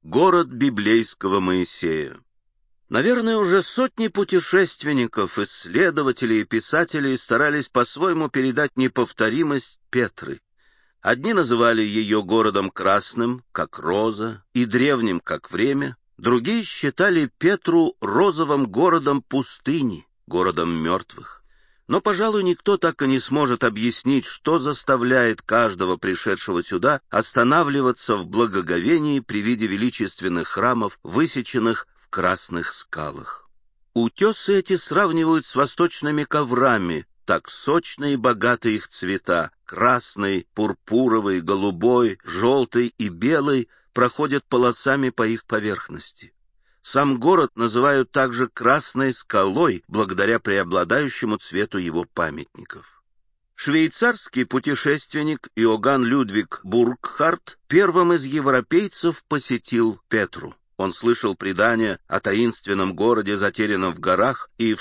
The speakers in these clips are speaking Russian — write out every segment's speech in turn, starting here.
Город библейского Моисея. Наверное, уже сотни путешественников, исследователей и писателей старались по-своему передать неповторимость Петры. Одни называли ее городом красным, как роза, и древним, как время, другие считали Петру розовым городом пустыни, городом мертвых. Но, пожалуй, никто так и не сможет объяснить, что заставляет каждого пришедшего сюда останавливаться в благоговении при виде величественных храмов, высеченных в красных скалах. Утесы эти сравнивают с восточными коврами, так сочны и богаты их цвета. Красный, пурпуровый, голубой, желтый и белый проходят полосами по их поверхности. Сам город называют также Красной скалой, благодаря преобладающему цвету его памятников. Швейцарский путешественник Иоганн Людвиг Буркхарт первым из европейцев посетил Петру. Он слышал предания о таинственном городе, затерянном в горах, и в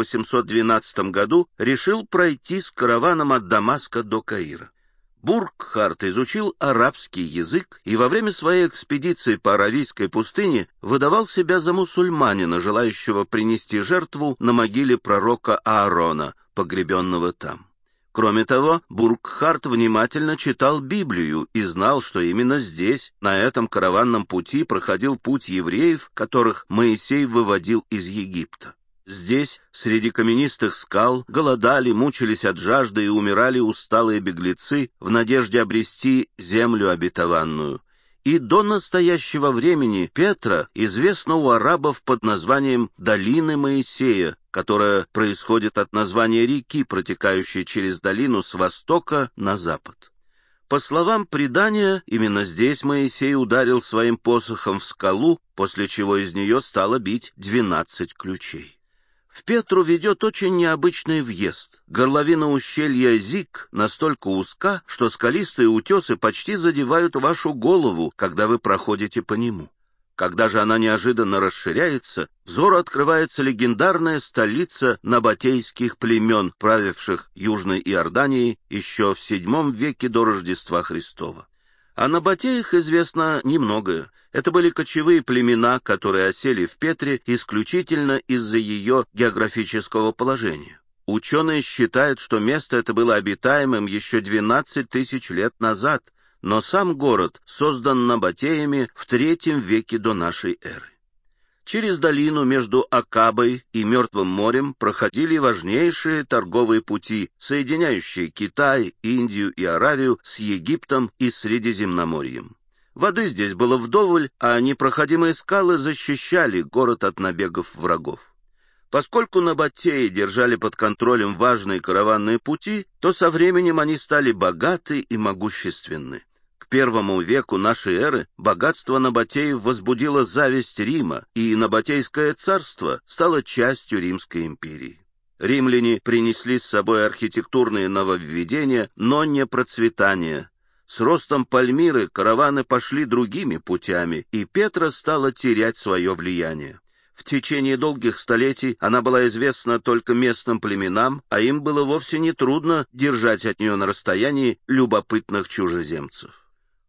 1812 году решил пройти с караваном от Дамаска до Каира. Буркхарт изучил арабский язык и во время своей экспедиции по Аравийской пустыне выдавал себя за мусульманина, желающего принести жертву на могиле пророка Аарона, погребенного там. Кроме того, Буркхарт внимательно читал Библию и знал, что именно здесь, на этом караванном пути, проходил путь евреев, которых Моисей выводил из Египта. Здесь, среди каменистых скал, голодали, мучились от жажды и умирали усталые беглецы в надежде обрести землю обетованную. И до настоящего времени Петра известна у арабов под названием «Долины Моисея», которая происходит от названия реки, протекающей через долину с востока на запад. По словам предания, именно здесь Моисей ударил своим посохом в скалу, после чего из нее стало бить 12 ключей. В Петру ведет очень необычный въезд. Горловина ущелья Зик настолько узка, что скалистые утесы почти задевают вашу голову, когда вы проходите по нему. Когда же она неожиданно расширяется, взору открывается легендарная столица набатейских племен, правивших Южной Иорданией еще в VII веке до Рождества Христова. О набатеях известно немногое. Это были кочевые племена, которые осели в Петре исключительно из-за ее географического положения. Ученые считают, что место это было обитаемым еще 12 тысяч лет назад, но сам город создан набатеями в III веке до нашей эры. Через долину между Акабой и Мертвым морем проходили важнейшие торговые пути, соединяющие Китай, Индию и Аравию с Египтом и Средиземноморьем. Воды здесь было вдоволь, а непроходимые скалы защищали город от набегов врагов. Поскольку набатеи держали под контролем важные караванные пути, то со временем они стали богаты и могущественны. К I веку нашей эры богатство набатеев возбудило зависть Рима, и Набатейское царство стало частью Римской империи. Римляне принесли с собой архитектурные нововведения, но не процветание. С ростом Пальмиры караваны пошли другими путями, и Петра стала терять свое влияние. В течение долгих столетий она была известна только местным племенам, а им было вовсе не трудно держать от нее на расстоянии любопытных чужеземцев.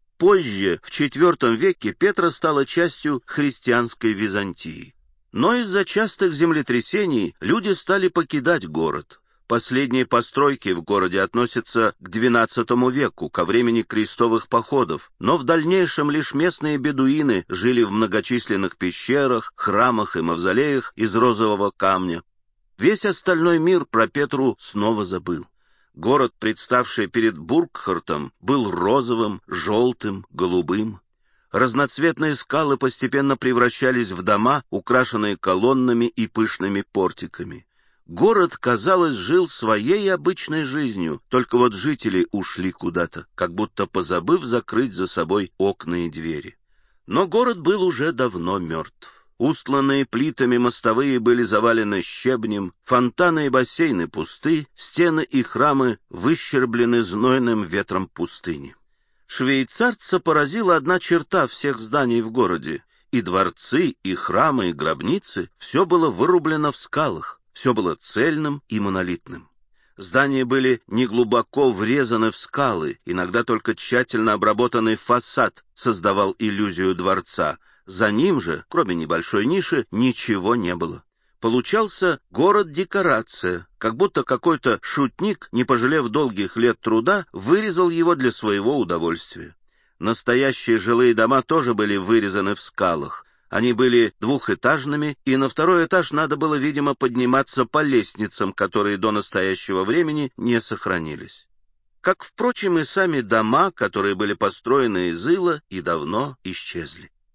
Позже, в IV веке, Петра стала частью христианской Византии. Но из-за частых землетрясений люди стали покидать город. Последние постройки в городе относятся к XII веку, ко времени крестовых походов, но в дальнейшем лишь местные бедуины жили в многочисленных пещерах, храмах и мавзолеях из розового камня. Весь остальной мир про Петру снова забыл. Город, представший перед Буркхартом, был розовым, желтым, голубым. Разноцветные скалы постепенно превращались в дома, украшенные колоннами и пышными портиками. Город, казалось, жил своей обычной жизнью, только вот жители ушли куда-то, как будто позабыв закрыть за собой окна и двери. Но город был уже давно мертв. Устланные плитами мостовые были завалены щебнем, фонтаны и бассейны пусты, стены и храмы выщерблены знойным ветром пустыни. Швейцарца поразила одна черта всех зданий в городе. И дворцы, и храмы, и гробницы — все было вырублено в скалах, все было цельным и монолитным. Здания были неглубоко врезаны в скалы, иногда только тщательно обработанный фасад создавал иллюзию дворца. За ним же, кроме небольшой ниши, ничего не было. Получался город-декорация, как будто какой-то шутник, не пожалев долгих лет труда, вырезал его для своего удовольствия. Настоящие жилые дома тоже были вырезаны в скалах. Они были двухэтажными, и на второй этаж надо было, видимо, подниматься по лестницам, которые до настоящего времени не сохранились. Как, впрочем, и сами дома, которые были построены из ила и давно исчезли.